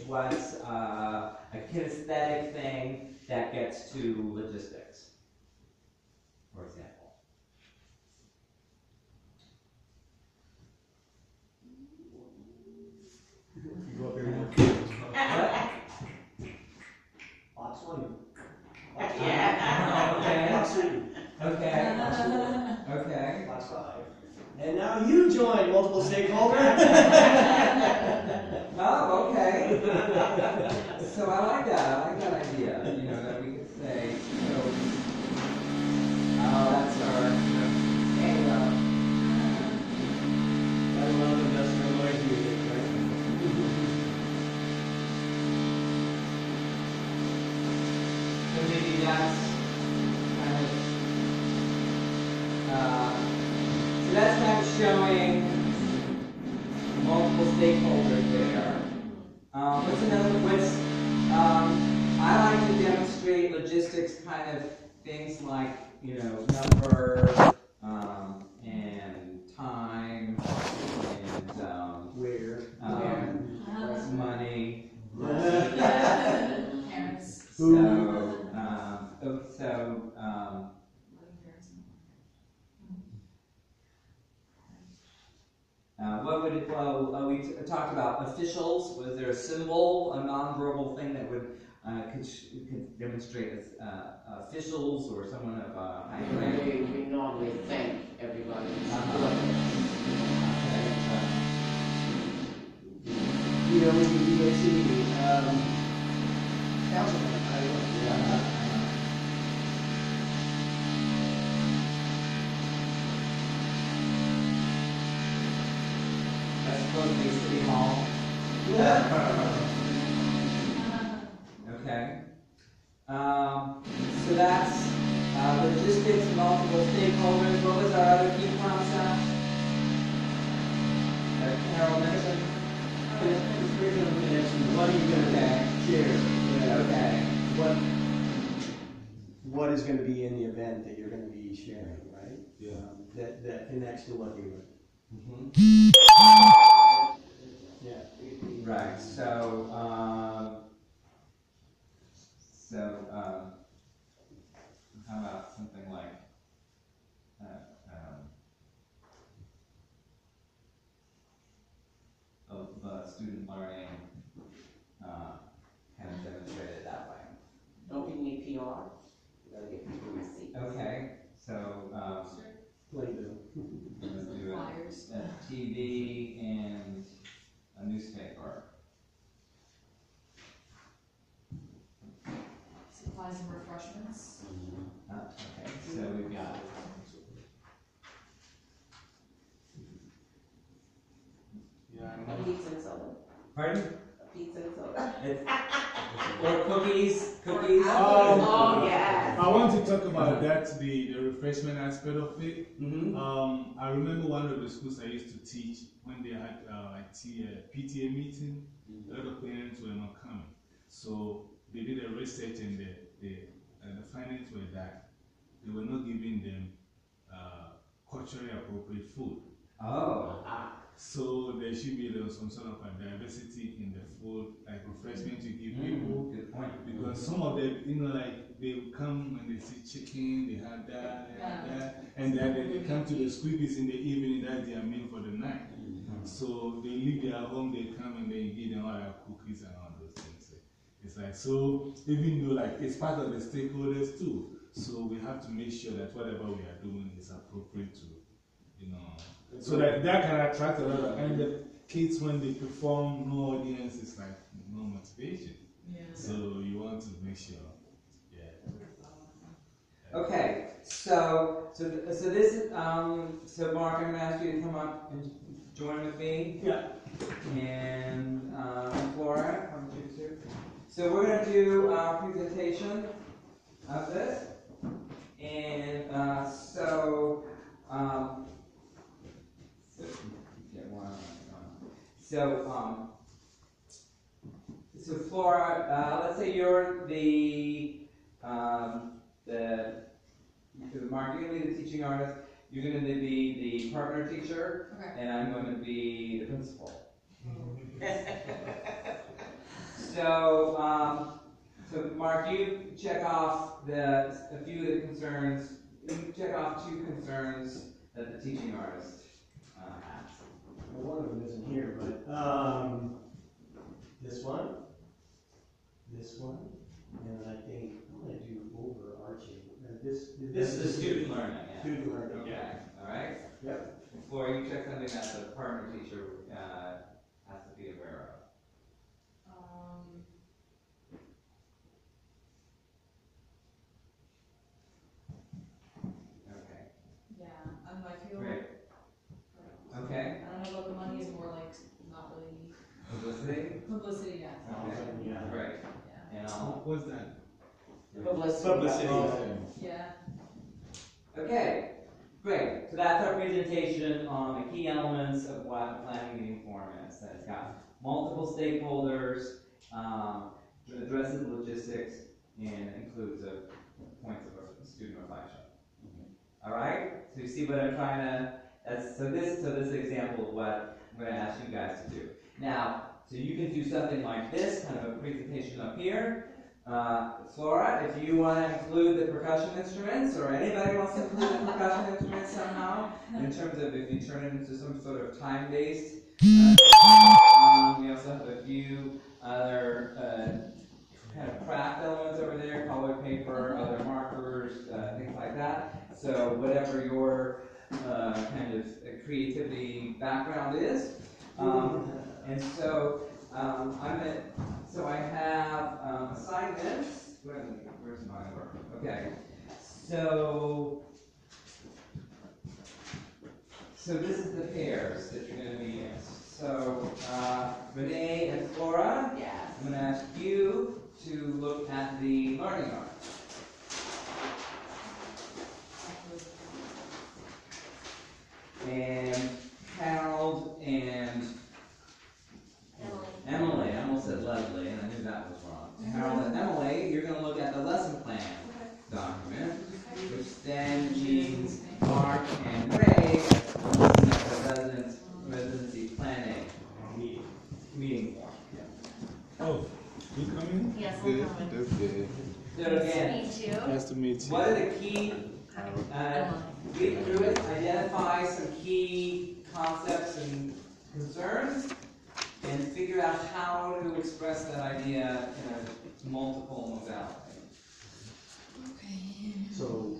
what's a kinesthetic thing that gets to logistics, for example. You go up here and look. What? Box one. Yeah. Okay. Box three. Okay. Box four. Okay. Box five. And now you join multiple stakeholder. Oh, okay. So I like that. I like that idea. You know, that we could say, so, oh, that's our, Halo. I love industrial noise music, right? so maybe that's kind of, so that's kind of showing multiple stakeholders there. What's another, I like to demonstrate logistics kind of things like, you know, number, and time, and, Where? money. Parents. What would it, we talked about officials. Was there a symbol, a nonverbal thing that would could demonstrate as officials or someone of high rank? We normally thank everybody. You know, when you see, councilman, That's supposed to be City Hall. Okay. So that's logistics, multiple stakeholders. What was our other key concept that Carol mentioned? What are you going to share? Yeah. Okay. What is going to be in the event that you're going to be sharing, right? Yeah. That connects to what you're doing. Mm-hmm. Yeah. Right. So, how about something like the student learning kind of demonstrated that way. Don't we need PR? You gotta get people to see. Okay. So, Playbill. let's do Flyers. a TV and a newspaper. Supplies and refreshments. Okay, so we've got A pizza and soda. pardon? A pizza and soda. Or cookies. Oh, yeah. I want to talk about that, the refreshment aspect of it. Mm-hmm. I remember one of the schools I used to teach when they had PTA meeting, a lot of parents were not coming. So they did a research and the findings were that they were not giving them culturally appropriate food. Oh. So there should be some sort of a diversity in the food, like refreshment to give people. Good point. Because some of them, you know, like they will come when they see chicken, they have that, they have that, and then they come to the squeakies in the evening, that's their meal for the night. So they leave their home, they come and they give them all their cookies and all those things. It's like, so even though like it's part of the stakeholders too, so we have to make sure that whatever we are doing is appropriate to, you know, so that can attract a lot of, and the kids when they perform, no audience, it's like no motivation. Yeah. So you want to make sure, yeah. Okay, so this is so Mark, I'm going to ask you to come up and join with me. Yeah. And Flora, come to you too. So we're going to do our presentation of this, and so Flora, let's say you're the Mark, you're going to be the teaching artist. You're going to be the partner teacher, Okay. and I'm going to be the principal. So, so Mark, you check off a few of the concerns. You check off 2 concerns that the teaching artist has. Well, one of them isn't here, but this one, and I think I'm going to do overarching. This This is the student learning. Yeah. Student learning. Okay. All right. Yep. Before you check something that the partner teacher has to be aware of. Okay. Yeah, I feel. Great. Okay. I don't know about the money, is more like not really Publicity. publicity, yeah. Okay. Yeah. Great. Yeah. And What's that? Publicity. Yeah. okay. Great. So that's our presentation on the key elements of what a planning meeting forum is. That it's got multiple stakeholders, addresses logistics, and includes points of student reflection. All right. So you see what I'm trying to. So this example of what I'm going to ask you guys to do. Now, so you can do something like this, kind of a presentation up here. Flora, if you want to include the percussion instruments, or anybody wants to include the percussion instruments somehow, in terms of if you turn it into some sort of time-based. We also have a few other kind of craft elements over there, colored paper, other markers, things like that. So whatever your kind of creativity background is. And so so I have assignments. Where's my work? Okay. So this is the pairs that you're going to be in. So Renee and Flora, Yes. I'm going to ask you to look at the learning art. And Harold and Emily, I almost said Leslie, and I knew that was wrong. Harold and Emily, you're going to look at the lesson plan document, which then means Mark and Ray at the residency planning meeting form. Oh, you coming? Yes, I'm Good. coming. Okay. So again, Me too. Nice to meet you. what are the key, read through it, identify some key concepts and concerns, and figure out how to express that idea in a multiple modality. So